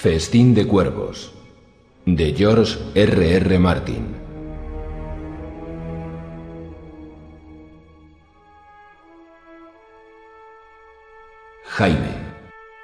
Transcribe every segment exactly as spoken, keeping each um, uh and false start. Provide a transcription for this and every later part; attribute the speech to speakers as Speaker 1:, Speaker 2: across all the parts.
Speaker 1: Festín de cuervos, de George R R Martin. Jaime.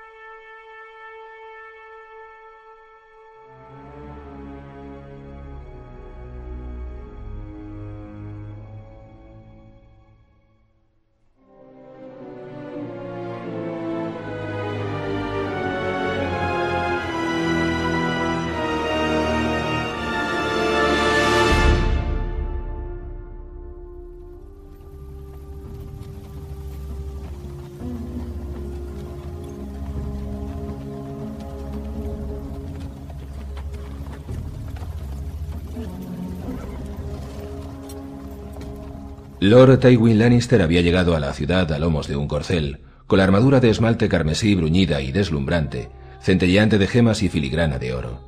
Speaker 1: Lord Tywin Lannister había llegado a la ciudad a lomos de un corcel, con la armadura de esmalte carmesí bruñida y deslumbrante, centelleante de gemas y filigrana de oro.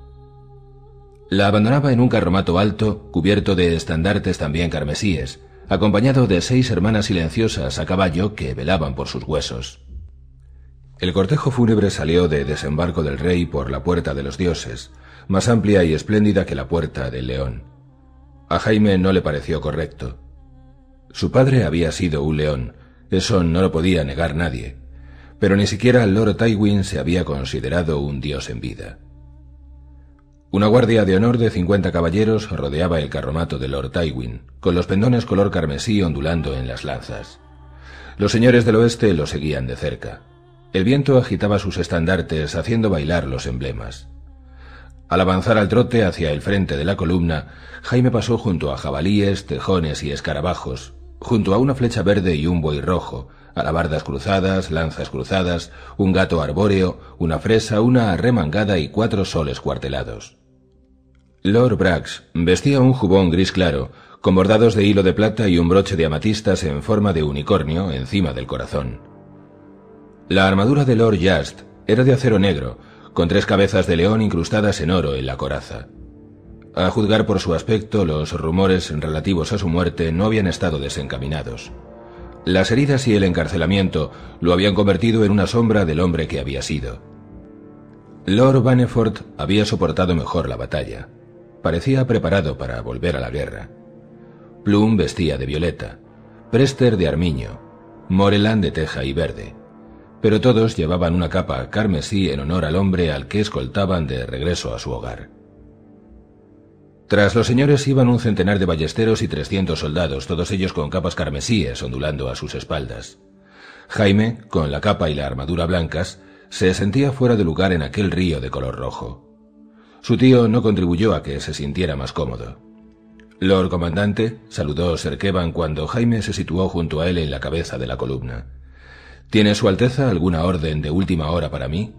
Speaker 1: La abandonaba en un carromato alto, cubierto de estandartes también carmesíes, acompañado de seis hermanas silenciosas a caballo que velaban por sus huesos. El cortejo fúnebre salió de desembarco del rey por la Puerta de los Dioses, más amplia y espléndida que la Puerta del León. A Jaime no le pareció correcto. Su padre había sido un león, eso no lo podía negar nadie, pero ni siquiera Lord Tywin se había considerado un dios en vida. Una guardia de honor de cincuenta caballeros rodeaba el carromato de Lord Tywin, con los pendones color carmesí ondulando en las lanzas. Los señores del oeste lo seguían de cerca. El viento agitaba sus estandartes haciendo bailar los emblemas. Al avanzar al trote hacia el frente de la columna, Jaime pasó junto a jabalíes, tejones y escarabajos, junto a una flecha verde y un buey rojo, alabardas cruzadas, lanzas cruzadas, un gato arbóreo, una fresa, una arremangada y cuatro soles cuartelados. Lord Brax vestía un jubón gris claro, con bordados de hilo de plata y un broche de amatistas en forma de unicornio encima del corazón. La armadura de Lord Just era de acero negro, con tres cabezas de león incrustadas en oro en la coraza. A juzgar por su aspecto, los rumores relativos a su muerte no habían estado desencaminados. Las heridas y el encarcelamiento lo habían convertido en una sombra del hombre que había sido. Lord Bannerford había soportado mejor la batalla. Parecía preparado para volver a la guerra. Plum vestía de violeta, Prester de armiño, Moreland de teja y verde, pero todos llevaban una capa carmesí en honor al hombre al que escoltaban de regreso a su hogar. Tras los señores iban un centenar de ballesteros y trescientos soldados, todos ellos con capas carmesíes ondulando a sus espaldas. Jaime, con la capa y la armadura blancas, se sentía fuera de lugar en aquel río de color rojo. Su tío no contribuyó a que se sintiera más cómodo. Lord Comandante, saludó Ser Kevan cuando Jaime se situó junto a él en la cabeza de la columna. ¿Tiene Su Alteza alguna orden de última hora para mí?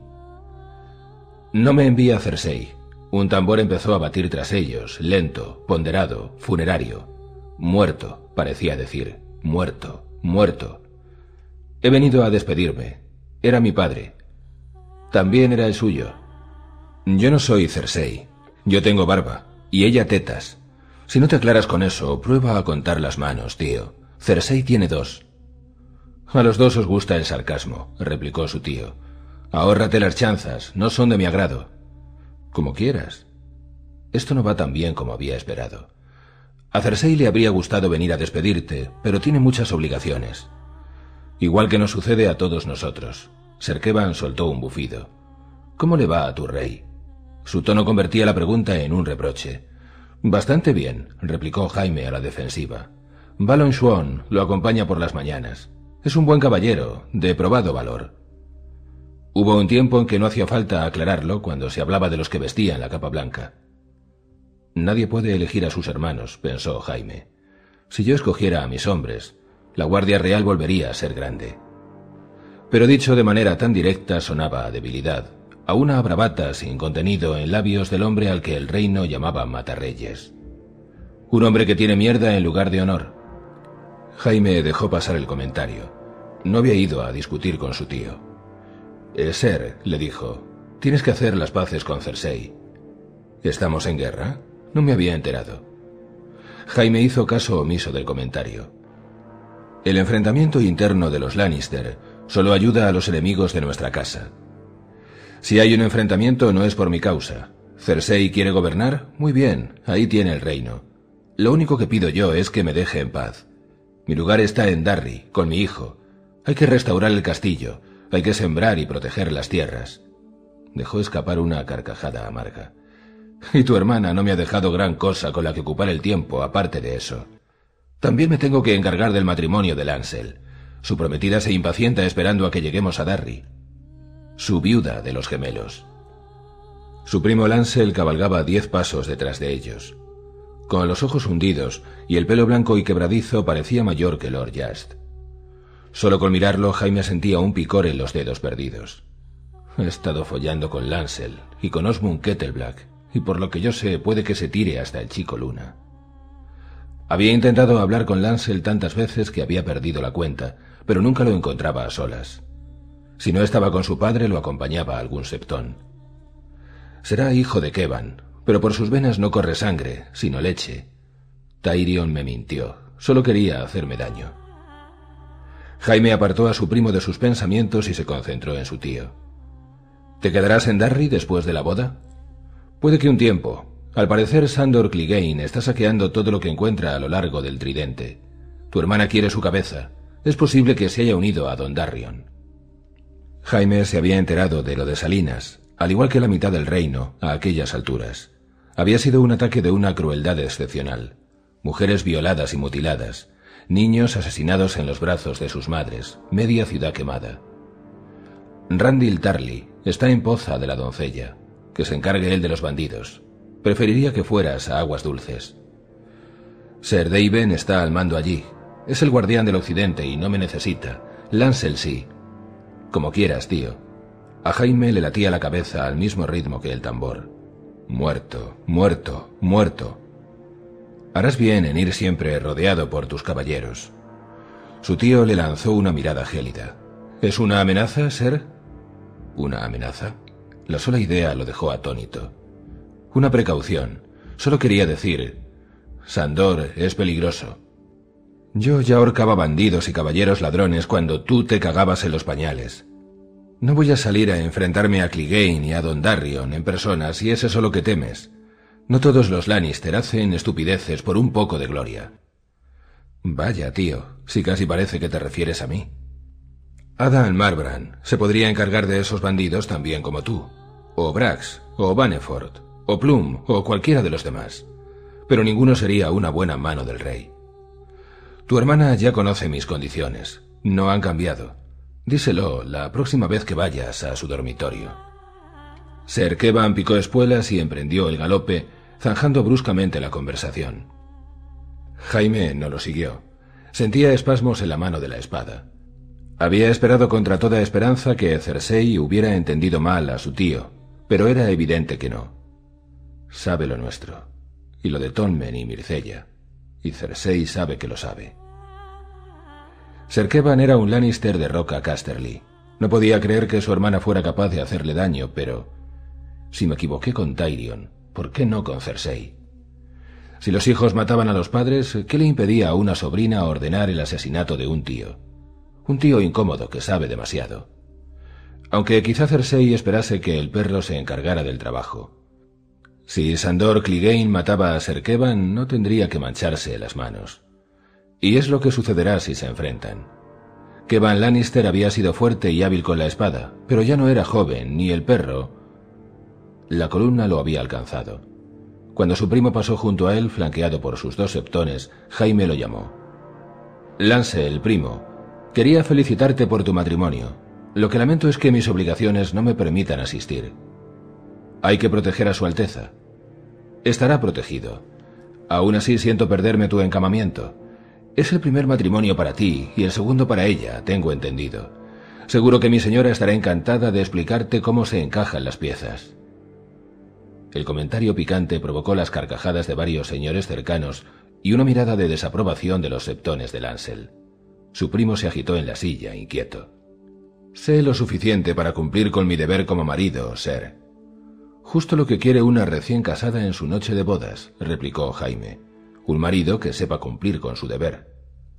Speaker 1: No me envía Cersei. Un tambor empezó a batir tras ellos, lento, ponderado, funerario. Muerto, parecía decir, muerto, muerto. He venido a despedirme. Era mi padre. También era el suyo. Yo no soy Cersei. Yo tengo barba, y ella tetas. Si no te aclaras con eso, prueba a contar las manos, tío. Cersei tiene dos. A los dos os gusta el sarcasmo, replicó su tío. Ahórrate las chanzas, no son de mi agrado. Como quieras. Esto no va tan bien como había esperado. A Cersei le habría gustado venir a despedirte, pero tiene muchas obligaciones. Igual que nos sucede a todos nosotros. Ser Kevan soltó un bufido. ¿Cómo le va a tu rey? Su tono convertía la pregunta en un reproche. Bastante bien, replicó Jaime a la defensiva. Balon Swan lo acompaña por las mañanas. Es un buen caballero, de probado valor. Hubo un tiempo en que no hacía falta aclararlo cuando se hablaba de los que vestían la capa blanca. Nadie puede elegir a sus hermanos, pensó Jaime. Si yo escogiera a mis hombres, la Guardia Real volvería a ser grande. Pero dicho de manera tan directa sonaba a debilidad, a una bravata sin contenido en labios del hombre al que el reino llamaba Matarreyes. Un hombre que tiene mierda en lugar de honor. Jaime dejó pasar el comentario. No había ido a discutir con su tío. Eh, Ser, le dijo, tienes que hacer las paces con Cersei. ¿Estamos en guerra? No me había enterado. Jaime hizo caso omiso del comentario. El enfrentamiento interno de los Lannister solo ayuda a los enemigos de nuestra casa. Si hay un enfrentamiento no es por mi causa. Cersei quiere gobernar, muy bien, ahí tiene el reino. Lo único que pido yo es que me deje en paz. Mi lugar está en Darry, con mi hijo. Hay que restaurar el castillo, hay que sembrar y proteger las tierras. Dejó escapar una carcajada amarga. Y tu hermana no me ha dejado gran cosa con la que ocupar el tiempo, aparte de eso. También me tengo que encargar del matrimonio de Lancel. Su prometida se impacienta esperando a que lleguemos a Darry. Su viuda de los gemelos. Su primo Lancel cabalgaba diez pasos detrás de ellos. Con los ojos hundidos y el pelo blanco y quebradizo parecía mayor que Lord Just. Solo con mirarlo Jaime sentía un picor en los dedos perdidos. He estado follando con Lancel y con Osmund Kettleblack, y por lo que yo sé puede que se tire hasta el chico Luna. Había intentado hablar con Lancel tantas veces que había perdido la cuenta, pero nunca lo encontraba a solas. Si no estaba con su padre, lo acompañaba a algún septón. Será hijo de Kevan, pero por sus venas no corre sangre, sino leche. Tyrion me mintió, solo quería hacerme daño. Jaime apartó a su primo de sus pensamientos y se concentró en su tío. ¿Te quedarás en Darry después de la boda? Puede que un tiempo. Al parecer Sandor Clegane está saqueando todo lo que encuentra a lo largo del Tridente. Tu hermana quiere su cabeza. Es posible que se haya unido a Dondarrion. Jaime se había enterado de lo de Salinas, al igual que la mitad del reino, a aquellas alturas. Había sido un ataque de una crueldad excepcional. Mujeres violadas y mutiladas, niños asesinados en los brazos de sus madres, media ciudad quemada. Randyll Tarly está en poza de la doncella. Que se encargue él de los bandidos. Preferiría que fueras a Aguas Dulces. Ser Daven está al mando allí. Es el guardián del occidente y no me necesita. Lancel sí. Como quieras, tío. A Jaime le latía la cabeza al mismo ritmo que el tambor. Muerto, muerto, muerto. Harás bien en ir siempre rodeado por tus caballeros. Su tío le lanzó una mirada gélida. ¿Es una amenaza, Ser? ¿Una amenaza? La sola idea lo dejó atónito. Una precaución. Solo quería decir... Sandor es peligroso. Yo ya ahorcaba bandidos y caballeros ladrones cuando tú te cagabas en los pañales. No voy a salir a enfrentarme a Clegane y a Dondarrion en persona si es eso lo que temes. No todos los Lannister hacen estupideces por un poco de gloria. Vaya, tío, si casi parece que te refieres a mí. Adal Marbrand se podría encargar de esos bandidos también como tú. O Brax, o Baneford, o Plum, o cualquiera de los demás. Pero ninguno sería una buena mano del rey. Tu hermana ya conoce mis condiciones. No han cambiado. Díselo la próxima vez que vayas a su dormitorio. Ser Kevan picó espuelas y emprendió el galope, zanjando bruscamente la conversación. Jaime no lo siguió. Sentía espasmos en la mano de la espada. Había esperado contra toda esperanza que Cersei hubiera entendido mal a su tío, pero era evidente que no. Sabe lo nuestro, y lo de Tonmen y Myrcella, y Cersei sabe que lo sabe. Ser Kevan era un Lannister de Roca Casterly. No podía creer que su hermana fuera capaz de hacerle daño, pero... Si me equivoqué con Tyrion, ¿por qué no con Cersei? Si los hijos mataban a los padres, ¿qué le impedía a una sobrina ordenar el asesinato de un tío? Un tío incómodo que sabe demasiado. Aunque quizá Cersei esperase que el perro se encargara del trabajo. Si Sandor Clegane mataba a Ser Kevan, no tendría que mancharse las manos. Y es lo que sucederá si se enfrentan. Kevan Lannister había sido fuerte y hábil con la espada, pero ya no era joven, ni el perro. La columna lo había alcanzado. Cuando su primo pasó junto a él, flanqueado por sus dos septones, Jaime lo llamó. Lance, el primo, quería felicitarte por tu matrimonio. Lo que lamento es que mis obligaciones no me permitan asistir. Hay que proteger a su Alteza. Estará protegido. Aún así siento perderme tu encamamiento. Es el primer matrimonio para ti y el segundo para ella, tengo entendido. Seguro que mi señora estará encantada de explicarte cómo se encajan las piezas. El comentario picante provocó las carcajadas de varios señores cercanos y una mirada de desaprobación de los septones de Lancel. Su primo se agitó en la silla, inquieto. Sé lo suficiente para cumplir con mi deber como marido, Ser. Justo lo que quiere una recién casada en su noche de bodas, replicó Jaime. Un marido que sepa cumplir con su deber.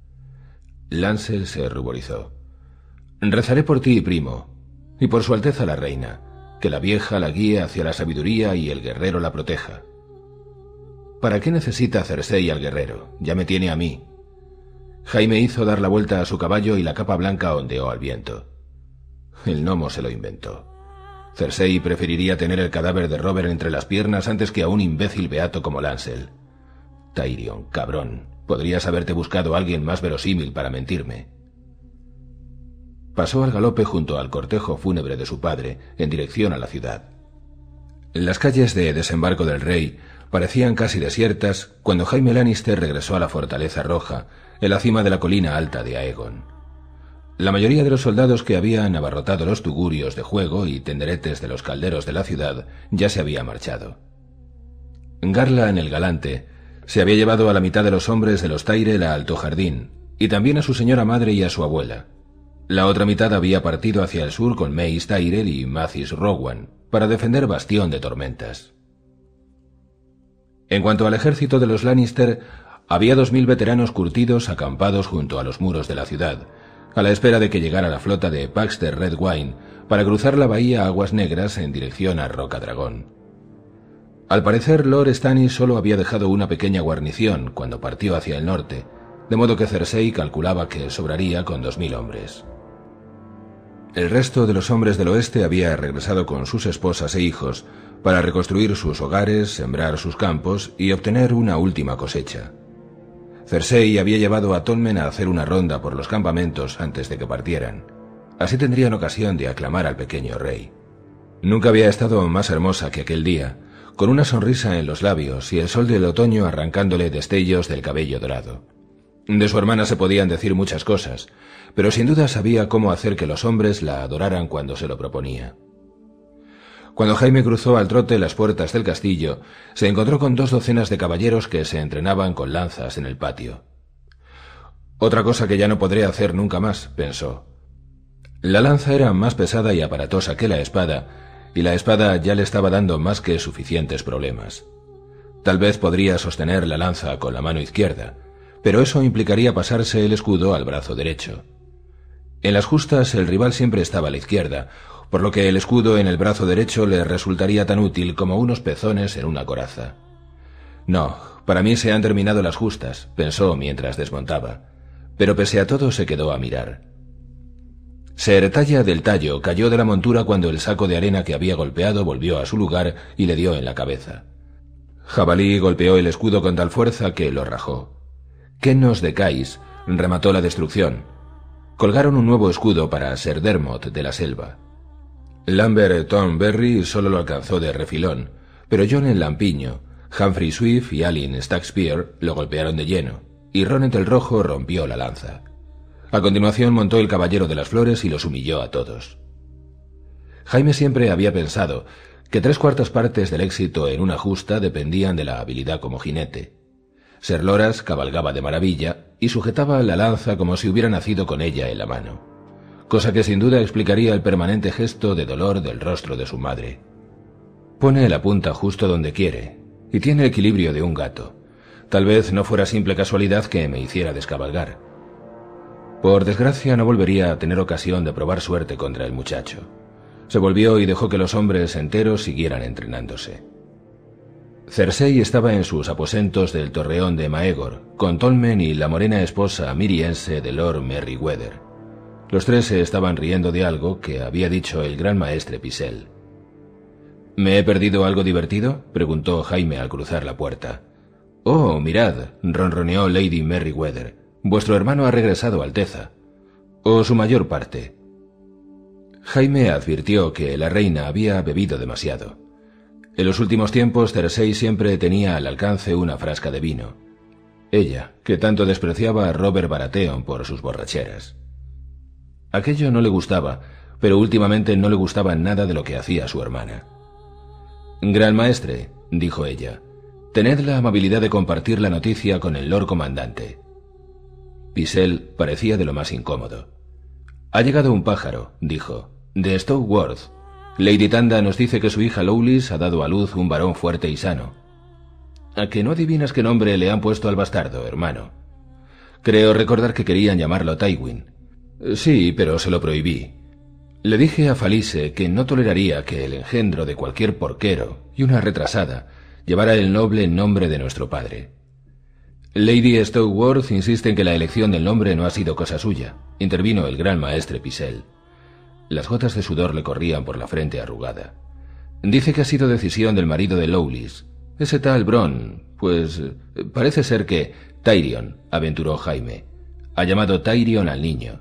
Speaker 1: Lancel se ruborizó. Rezaré por ti, primo, y por su Alteza la Reina. que la vieja la guíe hacia la sabiduría y el guerrero la proteja. ¿Para qué necesita Cersei al guerrero? Ya me tiene a mí. Jaime hizo dar la vuelta a su caballo y la capa blanca ondeó al viento. El gnomo se lo inventó. Cersei preferiría tener el cadáver de Robert entre las piernas antes que a un imbécil beato como Lancel. Tyrion, cabrón, podrías haberte buscado a alguien más verosímil para mentirme. Pasó al galope junto al cortejo fúnebre de su padre, en dirección a la ciudad. Las calles de Desembarco del Rey parecían casi desiertas cuando Jaime Lannister regresó a la Fortaleza Roja, en la cima de la colina alta de Aegon. La mayoría de los soldados que habían abarrotado los tugurios de juego y tenderetes de los calderos de la ciudad ya se había marchado. Garland el Galante se había llevado a la mitad de los hombres de los Tyrell a Alto Jardín, y también a su señora madre y a su abuela. La otra mitad había partido hacia el sur con Mace Tyrell y Mathis Rowan, para defender Bastión de Tormentas. En cuanto al ejército de los Lannister, había dos mil veteranos curtidos acampados junto a los muros de la ciudad, a la espera de que llegara la flota de Paxter Redwyne para cruzar la bahía Aguas Negras en dirección a Roca Dragón. Al parecer, Lord Stannis solo había dejado una pequeña guarnición cuando partió hacia el norte, de modo que Cersei calculaba que sobraría con dos mil hombres. El resto de los hombres del oeste había regresado con sus esposas e hijos para reconstruir sus hogares, sembrar sus campos y obtener una última cosecha. Cersei había llevado a Tolmen a hacer una ronda por los campamentos antes de que partieran. Así tendrían ocasión de aclamar al pequeño rey. Nunca había estado más hermosa que aquel día, con una sonrisa en los labios y el sol del otoño arrancándole destellos del cabello dorado. De su hermana se podían decir muchas cosas, pero sin duda sabía cómo hacer que los hombres la adoraran cuando se lo proponía. Cuando Jaime cruzó al trote las puertas del castillo, se encontró con dos docenas de caballeros que se entrenaban con lanzas en el patio. Otra cosa que ya no podré hacer nunca más, pensó. La lanza era más pesada y aparatosa que la espada, y la espada ya le estaba dando más que suficientes problemas. Tal vez podría sostener la lanza con la mano izquierda, pero eso implicaría pasarse el escudo al brazo derecho. En las justas el rival siempre estaba a la izquierda, por lo que el escudo en el brazo derecho le resultaría tan útil como unos pezones en una coraza. No, para mí se han terminado las justas, pensó mientras desmontaba, pero pese a todo se quedó a mirar. Ser Talla del Tallo cayó de la montura cuando el saco de arena que había golpeado volvió a su lugar y le dio en la cabeza. Jabalí golpeó el escudo con tal fuerza que lo rajó. Kennos de Kais remató la destrucción. Colgaron un nuevo escudo para Ser Dermot de la Selva. Lambert Thornberry solo lo alcanzó de refilón, pero Jon el Lampiño, Humphrey Swift y Alyn Stackspear lo golpearon de lleno, y Ronet el Rojo rompió la lanza. A continuación montó el Caballero de las Flores y los humilló a todos. Jaime siempre había pensado que tres cuartas partes del éxito en una justa dependían de la habilidad como jinete. Ser Loras cabalgaba de maravilla y sujetaba la lanza como si hubiera nacido con ella en la mano, cosa que sin duda explicaría el permanente gesto de dolor del rostro de su madre. Pone la punta justo donde quiere, y tiene el equilibrio de un gato. Tal vez no fuera simple casualidad que me hiciera descabalgar. Por desgracia no volvería a tener ocasión de probar suerte contra el muchacho. Se volvió y dejó que los hombres enteros siguieran entrenándose. Cersei estaba en sus aposentos del torreón de Maegor, con Tolmen y la morena esposa miriense de Lord Merryweather. Los tres se estaban riendo de algo que había dicho el gran maestre Pycelle. ¿Me he perdido algo divertido?, preguntó Jaime al cruzar la puerta. «Oh, mirad», ronroneó Lady Merryweather, «vuestro hermano ha regresado, Alteza. O su mayor parte». Jaime advirtió que la reina había bebido demasiado. En los últimos tiempos Cersei siempre tenía al alcance una frasca de vino. Ella, que tanto despreciaba a Robert Baratheon por sus borracheras. Aquello no le gustaba, pero últimamente no le gustaba nada de lo que hacía su hermana. «Gran maestre», dijo ella, «tened la amabilidad de compartir la noticia con el Lord Comandante». Pycelle parecía de lo más incómodo. «Ha llegado un pájaro», dijo, «de Stokeworth. Lady Tanda nos dice que su hija Loulis ha dado a luz un varón fuerte y sano». «¿A que no adivinas qué nombre le han puesto al bastardo, hermano?» «Creo recordar que querían llamarlo Tywin». «Sí, pero se lo prohibí». Le dije a Falice que no toleraría que el engendro de cualquier porquero y una retrasada llevara el noble nombre de nuestro padre. Lady Stokeworth insiste en que la elección del nombre no ha sido cosa suya, intervino el gran maestre Picel. Las gotas de sudor le corrían por la frente arrugada. Dice que ha sido decisión del marido de Lowlis, ese tal Bron, pues parece ser que Tyrion, aventuró Jaime, ha llamado Tyrion al niño.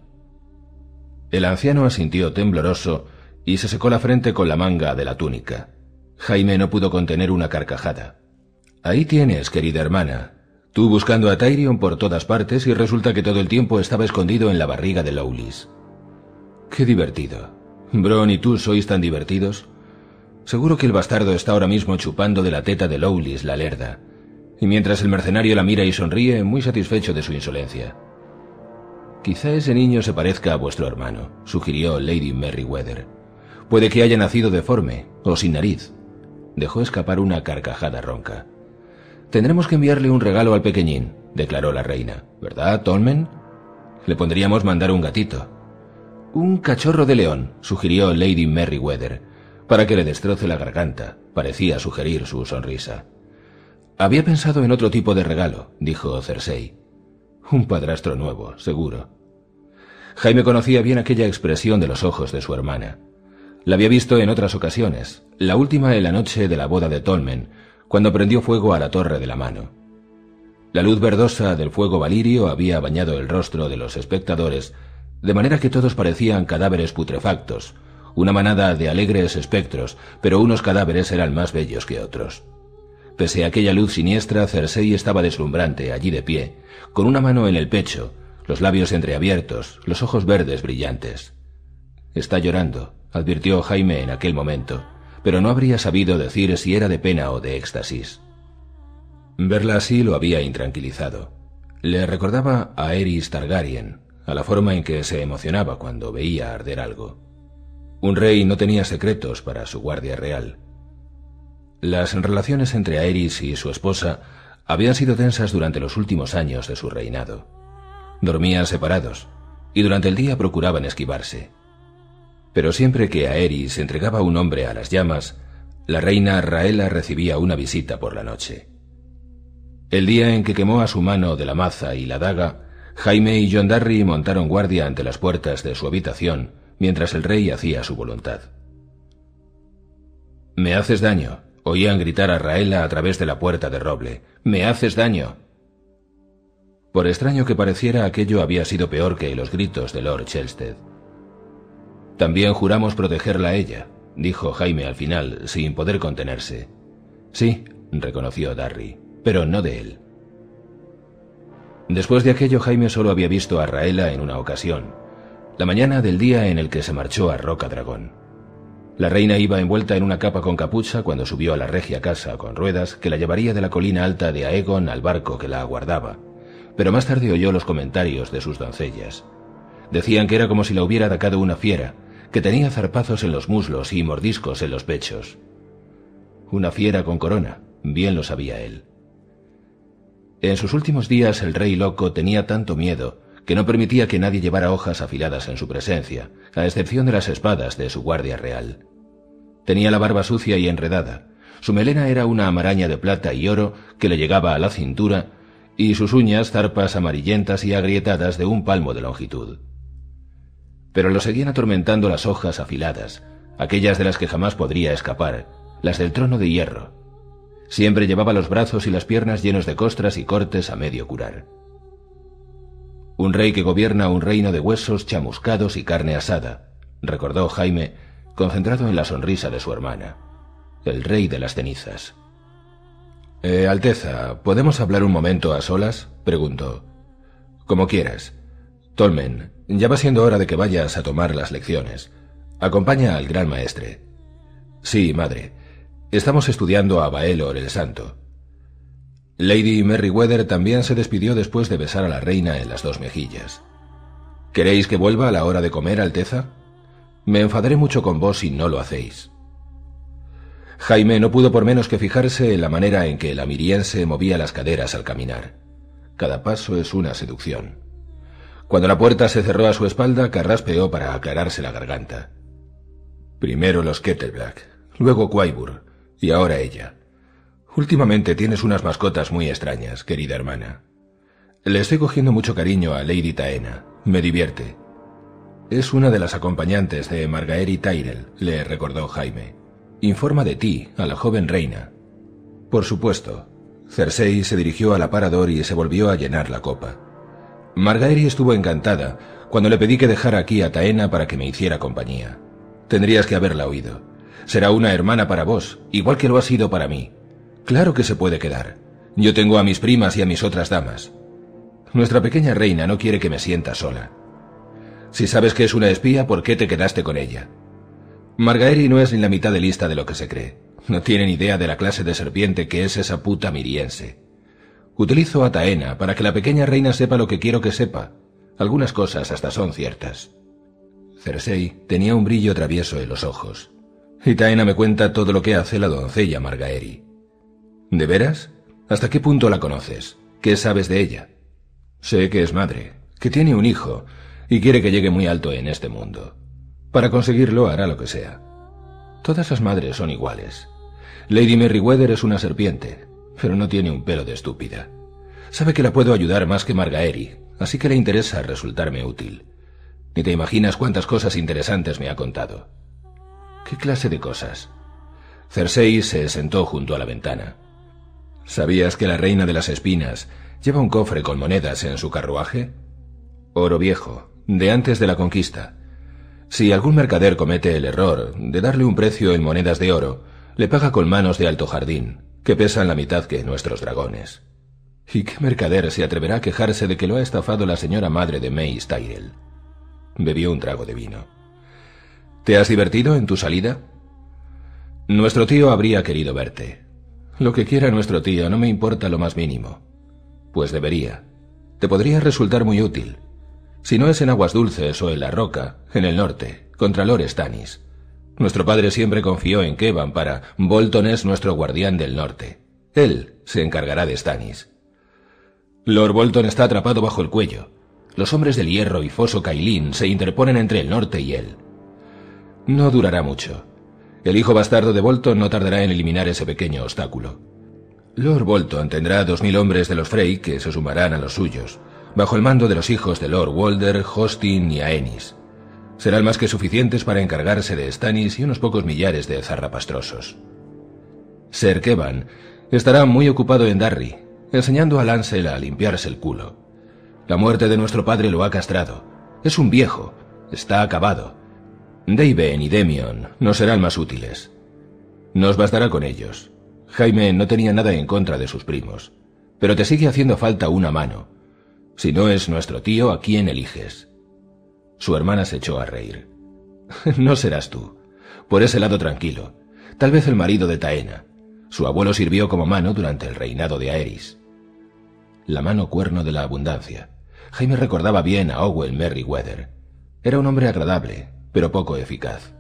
Speaker 1: El anciano asintió tembloroso y se secó la frente con la manga de la túnica. Jaime no pudo contener una carcajada. Ahí tienes, querida hermana, tú buscando a Tyrion por todas partes y resulta que todo el tiempo estaba escondido en la barriga de Lowlis. Qué divertido. Bron y tú sois tan divertidos. Seguro que el bastardo está ahora mismo chupando de la teta de Lowlis la lerda, y mientras el mercenario la mira y sonríe, muy satisfecho de su insolencia. Quizá ese niño se parezca a vuestro hermano, sugirió Lady Merryweather. Puede que haya nacido deforme, o sin nariz. Dejó escapar una carcajada ronca. Tendremos que enviarle un regalo al pequeñín, declaró la reina. ¿Verdad, Tolmen? Le pondríamos mandar un gatito. Un cachorro de león, sugirió Lady Merryweather, para que le destroce la garganta, parecía sugerir su sonrisa. Había pensado en otro tipo de regalo, dijo Cersei. Un padrastro nuevo, seguro. Jaime conocía bien aquella expresión de los ojos de su hermana. La había visto en otras ocasiones, la última en la noche de la boda de Tolmen, cuando prendió fuego a la torre de la mano. La luz verdosa del fuego valirio había bañado el rostro de los espectadores, de manera que todos parecían cadáveres putrefactos, una manada de alegres espectros, pero unos cadáveres eran más bellos que otros. Pese a aquella luz siniestra, Cersei estaba deslumbrante, allí de pie, con una mano en el pecho, los labios entreabiertos, los ojos verdes brillantes. Está llorando, advirtió Jaime en aquel momento, pero no habría sabido decir si era de pena o de éxtasis. Verla así lo había intranquilizado. Le recordaba a Aerys Targaryen, a la forma en que se emocionaba cuando veía arder algo. Un rey no tenía secretos para su guardia real. Las relaciones entre Aerys y su esposa habían sido tensas durante los últimos años de su reinado. Dormían separados, y durante el día procuraban esquivarse. Pero siempre que Aerys entregaba un hombre a las llamas, la reina Raela recibía una visita por la noche. El día en que quemó a su mano de la maza y la daga, Jaime y Jon Darry montaron guardia ante las puertas de su habitación mientras el rey hacía su voluntad. «Me haces daño», oían gritar a Raela a través de la puerta de roble. «¡Me haces daño!». Por extraño que pareciera, aquello había sido peor que los gritos de Lord Chelstead. «También juramos protegerla a ella», dijo Jaime al final, sin poder contenerse. «Sí», reconoció Darry, «pero no de él». Después de aquello, Jaime solo había visto a Raela en una ocasión, la mañana del día en el que se marchó a Roca Dragón. La reina iba envuelta en una capa con capucha cuando subió a la regia casa con ruedas que la llevaría de la colina alta de Aegon al barco que la aguardaba, pero más tarde oyó los comentarios de sus doncellas. Decían que era como si la hubiera atacado una fiera, que tenía zarpazos en los muslos y mordiscos en los pechos. Una fiera con corona, bien lo sabía él. En sus últimos días el rey loco tenía tanto miedo que no permitía que nadie llevara hojas afiladas en su presencia, a excepción de las espadas de su guardia real. Tenía la barba sucia y enredada, su melena era una maraña de plata y oro que le llegaba a la cintura, y sus uñas zarpas amarillentas y agrietadas de un palmo de longitud. Pero lo seguían atormentando las hojas afiladas, aquellas de las que jamás podría escapar, las del trono de hierro. Siempre llevaba los brazos y las piernas llenos de costras y cortes a medio curar. Un rey que gobierna un reino de huesos chamuscados y carne asada, recordó Jaime, concentrado en la sonrisa de su hermana. El rey de las cenizas. Eh, Alteza, ¿podemos hablar un momento a solas?, preguntó. Como quieras. Tolmen, ya va siendo hora de que vayas a tomar las lecciones. Acompaña al gran maestre. Sí, madre. Estamos estudiando a Baelor el Santo. Lady Merryweather también se despidió después de besar a la reina en las dos mejillas. ¿Queréis que vuelva a la hora de comer, Alteza? Me enfadaré mucho con vos si no lo hacéis. Jaime no pudo por menos que fijarse en la manera en que el amiriense movía las caderas al caminar. Cada paso es una seducción. Cuando la puerta se cerró a su espalda, carraspeó para aclararse la garganta. Primero los Kettleblack, luego Quaibur, y ahora ella. Últimamente tienes unas mascotas muy extrañas, querida hermana. Le estoy cogiendo mucho cariño a Lady Taena. Me divierte. Es una de las acompañantes de Margaery Tyrell, le recordó Jaime. Informa de ti a la joven reina. Por supuesto. Cersei se dirigió al aparador y se volvió a llenar la copa. Margaery estuvo encantada cuando le pedí que dejara aquí a Taena para que me hiciera compañía. Tendrías que haberla oído. Será una hermana para vos, igual que lo ha sido para mí. Claro que se puede quedar. Yo tengo a mis primas y a mis otras damas. Nuestra pequeña reina no quiere que me sienta sola. Si sabes que es una espía, ¿por qué te quedaste con ella? Margaery no es ni la mitad de lista de lo que se cree. No tiene ni idea de la clase de serpiente que es esa puta miriense. Utilizo a Taena para que la pequeña reina sepa lo que quiero que sepa. Algunas cosas hasta son ciertas. Cersei tenía un brillo travieso en los ojos. Y Taena me cuenta todo lo que hace la doncella Margaery. ¿De veras? ¿Hasta qué punto la conoces? ¿Qué sabes de ella? Sé que es madre, que tiene un hijo y quiere que llegue muy alto en este mundo. Para conseguirlo hará lo que sea. Todas las madres son iguales. Lady Merryweather es una serpiente, pero no tiene un pelo de estúpida. Sabe que la puedo ayudar más que Margaery, así que le interesa resultarme útil. Ni te imaginas cuántas cosas interesantes me ha contado. ¿Qué clase de cosas? Cersei se sentó junto a la ventana. ¿Sabías que la reina de las espinas lleva un cofre con monedas en su carruaje? Oro viejo, de antes de la conquista. Si algún mercader comete el error de darle un precio en monedas de oro, le paga con manos de alto jardín, que pesan la mitad que nuestros dragones. ¿Y qué mercader se atreverá a quejarse de que lo ha estafado la señora madre de Mace Tyrell? Bebió un trago de vino. ¿Te has divertido en tu salida? Nuestro tío habría querido verte. Lo que quiera nuestro tío no me importa lo más mínimo. Pues debería. Te podría resultar muy útil. Si no es en Aguas Dulces o en La Roca, en el norte, contra Lord Stannis. Nuestro padre siempre confió en Kevan para Bolton es nuestro guardián del norte. Él se encargará de Stannis. Lord Bolton está atrapado bajo el cuello. Los hombres del Hierro y Foso Cailín se interponen entre el norte y él. No durará mucho. El hijo bastardo de Bolton no tardará en eliminar ese pequeño obstáculo. Lord Bolton tendrá dos mil hombres de los Frey que se sumarán a los suyos, bajo el mando de los hijos de Lord Walder, Hostin y Aenys. Serán más que suficientes para encargarse de Stannis y unos pocos millares de zarrapastrosos. Ser Kevan estará muy ocupado en Darry, enseñando a Lancel a limpiarse el culo. La muerte de nuestro padre lo ha castrado. Es un viejo. Está acabado. Daven y Demion nos serán más útiles. Nos bastará con ellos. Jaime no tenía nada en contra de sus primos, pero te sigue haciendo falta una mano. Si no es nuestro tío, ¿a quién eliges? Su hermana se echó a reír. No serás tú. Por ese lado tranquilo. Tal vez el marido de Taena. Su abuelo sirvió como mano durante el reinado de Aerys. La mano cuerno de la abundancia. Jaime recordaba bien a Owen Merryweather. Era un hombre agradable, pero poco eficaz.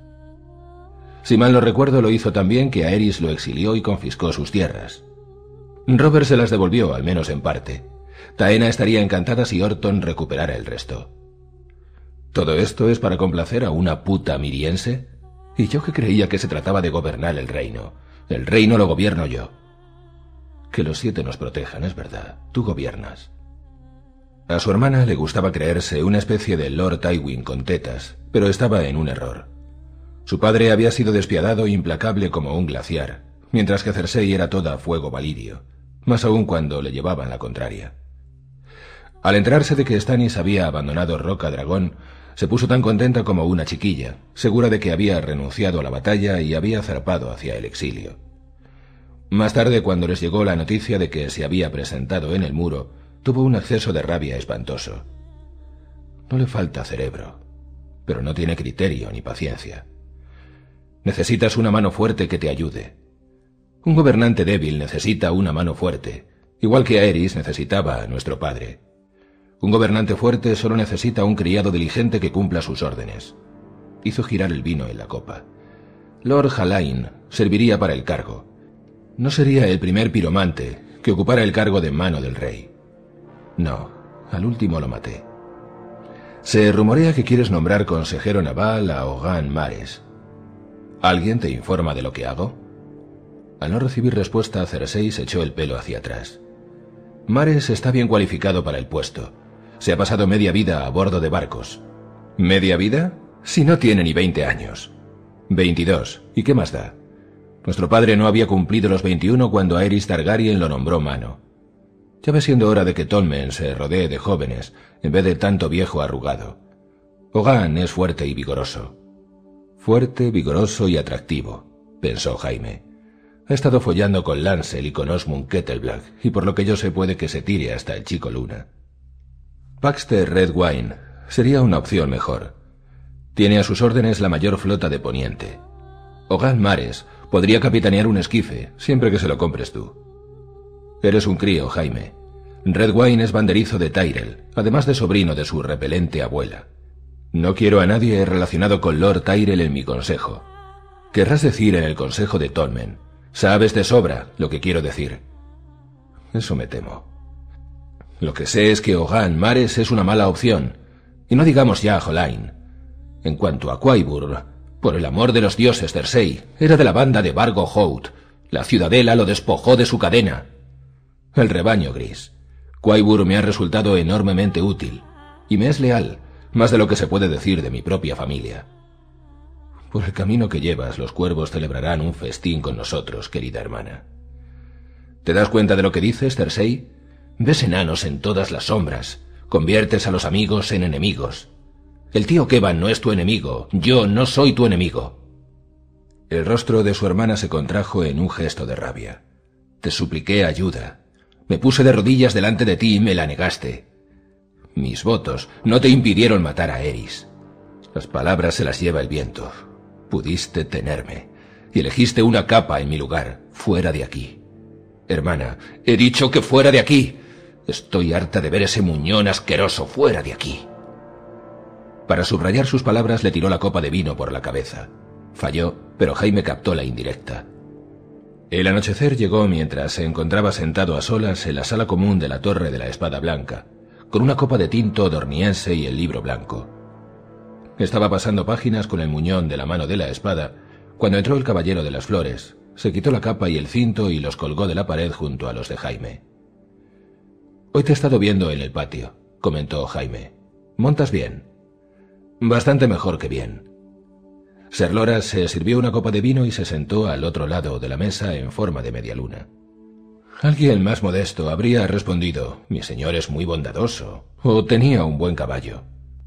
Speaker 1: Si mal no recuerdo, lo hizo también que Aerys lo exilió y confiscó sus tierras. Robert se las devolvió, al menos en parte. Taena estaría encantada si Orton recuperara el resto. ¿Todo esto es para complacer a una puta miriense? Y yo que creía que se trataba de gobernar el reino. El reino lo gobierno yo. Que los siete nos protejan, es verdad. Tú gobiernas. A su hermana le gustaba creerse una especie de Lord Tywin con tetas, pero estaba en un error. Su padre había sido despiadado e implacable como un glaciar, mientras que Cersei era toda fuego valirio, más aún cuando le llevaban la contraria. Al enterarse de que Stannis había abandonado Roca Dragón, se puso tan contenta como una chiquilla, segura de que había renunciado a la batalla y había zarpado hacia el exilio. Más tarde, cuando les llegó la noticia de que se había presentado en el muro, tuvo un acceso de rabia espantoso. No le falta cerebro, pero no tiene criterio ni paciencia. Necesitas una mano fuerte que te ayude. Un gobernante débil necesita una mano fuerte, igual que Aerys necesitaba a nuestro padre. Un gobernante fuerte solo necesita un criado diligente que cumpla sus órdenes. Hizo girar el vino en la copa. Lord Halain serviría para el cargo. No sería el primer piromante que ocupara el cargo de mano del rey. No, al último lo maté. Se rumorea que quieres nombrar consejero naval a Ogan Mares. ¿Alguien te informa de lo que hago? Al no recibir respuesta, Cersei se echó el pelo hacia atrás. Mares está bien cualificado para el puesto. Se ha pasado media vida a bordo de barcos. ¿Media vida? Si no tiene ni veinte años. Veintidós. ¿Y qué más da? Nuestro padre no había cumplido los veintiuno cuando Aerys Targaryen lo nombró mano. Ya va siendo hora de que Tommen se rodee de jóvenes, en vez de tanto viejo arrugado. Hogan es fuerte y vigoroso. Fuerte, vigoroso y atractivo, pensó Jaime. Ha estado follando con Lancel y con Osmund Kettleblack, y por lo que yo sé puede que se tire hasta el chico Luna. Baxter Redwyne sería una opción mejor. Tiene a sus órdenes la mayor flota de Poniente. Hogan Mares podría capitanear un esquife, siempre que se lo compres tú. Eres un crío, Jaime. Redwyne es banderizo de Tyrell, además de sobrino de su repelente abuela. No quiero a nadie relacionado con Lord Tyrell en mi consejo. Querrás decir en el consejo de Tommen. Sabes de sobra lo que quiero decir. Eso me temo. Lo que sé es que Hogan Mares es una mala opción, y no digamos ya Jolain. En cuanto a Qyburn, por el amor de los dioses, Cersei era de la banda de Vargo Hoat. La ciudadela lo despojó de su cadena. El rebaño gris. Qyburn me ha resultado enormemente útil, y me es leal, más de lo que se puede decir de mi propia familia. Por el camino que llevas, los cuervos celebrarán un festín con nosotros, querida hermana. ¿Te das cuenta de lo que dices, Cersei? Ves enanos en todas las sombras, conviertes a los amigos en enemigos. El tío Kevan no es tu enemigo, yo no soy tu enemigo. El rostro de su hermana se contrajo en un gesto de rabia. Te supliqué ayuda. Me puse de rodillas delante de ti y me la negaste. Mis votos no te impidieron matar a Aerys. Las palabras se las lleva el viento. Pudiste tenerme, y elegiste una capa en mi lugar, fuera de aquí. Hermana, he dicho que fuera de aquí. Estoy harta de ver ese muñón asqueroso fuera de aquí. Para subrayar sus palabras le tiró la copa de vino por la cabeza. Falló, pero Jaime captó la indirecta. El anochecer llegó mientras se encontraba sentado a solas en la sala común de la Torre de la Espada Blanca, con una copa de tinto dorniense y el libro blanco. Estaba pasando páginas con el muñón de la mano de la espada, cuando entró el caballero de las flores, se quitó la capa y el cinto y los colgó de la pared junto a los de Jaime. «Hoy te he estado viendo en el patio», comentó Jaime. «¿Montas bien?» «Bastante mejor que bien». Ser Loras se sirvió una copa de vino y se sentó al otro lado de la mesa en forma de media luna. Alguien más modesto habría respondido, «Mi señor es muy bondadoso», o «tenía un buen caballo».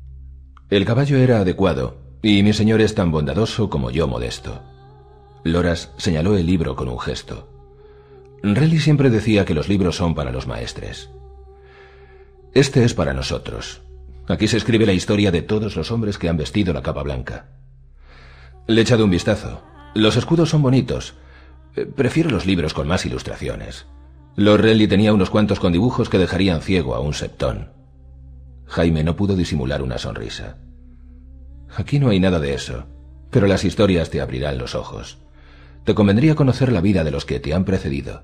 Speaker 1: El caballo era adecuado, y mi señor es tan bondadoso como yo modesto. Loras señaló el libro con un gesto. Renly siempre decía que los libros son para los maestres. Este es para nosotros. Aquí se escribe la historia de todos los hombres que han vestido la capa blanca. Le he echado un vistazo. Los escudos son bonitos. Prefiero los libros con más ilustraciones. Lord Renly tenía unos cuantos con dibujos que dejarían ciego a un septón. Jaime no pudo disimular una sonrisa. Aquí no hay nada de eso, pero las historias te abrirán los ojos. Te convendría conocer la vida de los que te han precedido.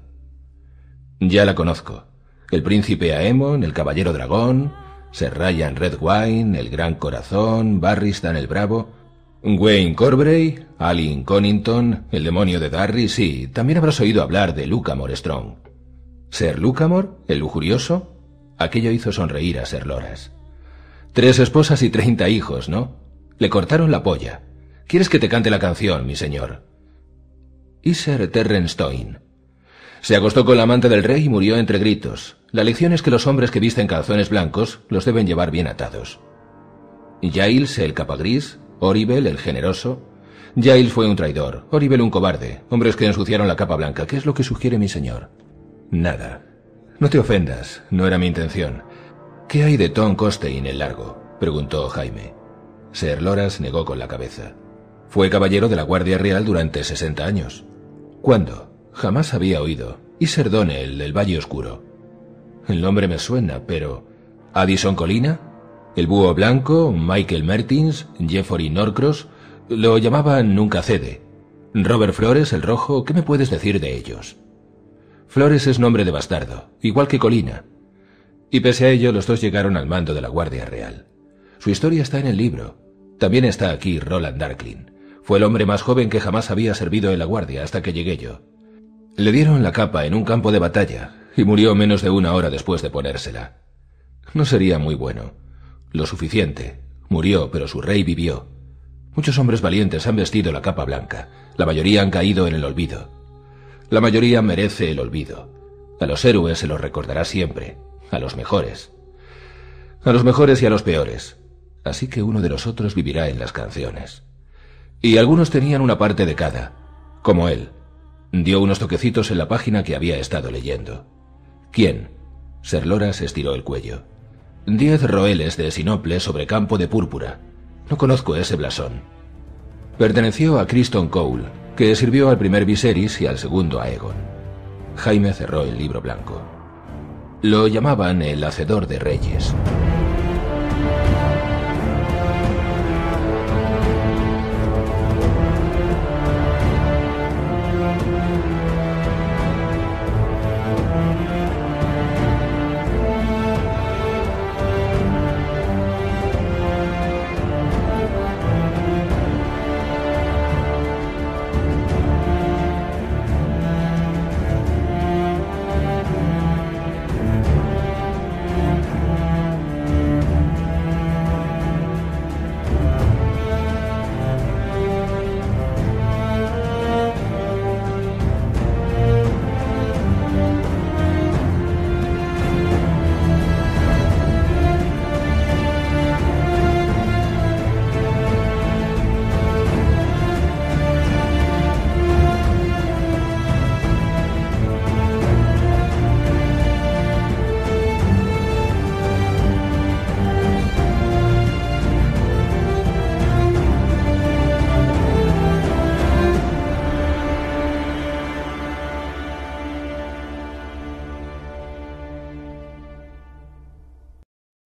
Speaker 1: Ya la conozco. El príncipe Aemon, el caballero dragón, Ser Ryan Redwyne, el gran corazón, Barristan el bravo, Wayne Corbray, Alyn Connington, el demonio de Darry, sí, también habrás oído hablar de Lucamore Strong. ¿Ser Lucamore, el lujurioso? Aquello hizo sonreír a Ser Loras. Tres esposas y treinta hijos, ¿no? Le cortaron la polla. ¿Quieres que te cante la canción, mi señor? Y Ser Terrenstoin. Se acostó con la amante del rey y murió entre gritos. La lección es que los hombres que visten calzones blancos los deben llevar bien atados. Giles, el capagris, Oribel, el generoso. Giles fue un traidor, Oribel un cobarde, hombres que ensuciaron la capa blanca. ¿Qué es lo que sugiere mi señor? Nada. No te ofendas, no era mi intención. ¿Qué hay de Tom Costain el largo?, preguntó Jaime. Ser Loras negó con la cabeza. Fue caballero de la Guardia Real durante sesenta años. ¿Cuándo? Jamás había oído. Y Ser Donnell, del Valle Oscuro. El nombre me suena, pero... ¿Addison Colina? El Búho Blanco, Michael Mertins, Jeffrey Norcross... Lo llamaban Nunca Cede. Robert Flores, el Rojo, ¿qué me puedes decir de ellos? Flores es nombre de bastardo, igual que Colina. Y pese a ello, los dos llegaron al mando de la Guardia Real. Su historia está en el libro. También está aquí Roland Darkling. Fue el hombre más joven que jamás había servido en la guardia hasta que llegué yo. Le dieron la capa en un campo de batalla y murió menos de una hora después de ponérsela. No sería muy bueno. Lo suficiente. Murió, pero su rey vivió. Muchos hombres valientes han vestido la capa blanca. La mayoría han caído en el olvido. La mayoría merece el olvido. A los héroes se los recordará siempre. A los mejores. A los mejores y a los peores. Así que uno de nosotros vivirá en las canciones. Y algunos tenían una parte de cada. Como él. Dio unos toquecitos en la página que había estado leyendo. ¿Quién? Ser Loras estiró el cuello. Diez roeles de sinople sobre campo de púrpura. No conozco ese blasón. Perteneció a Criston Cole, que sirvió al primer Viserys y al segundo a Aegon. Jaime cerró el libro blanco. Lo llamaban el Hacedor de Reyes.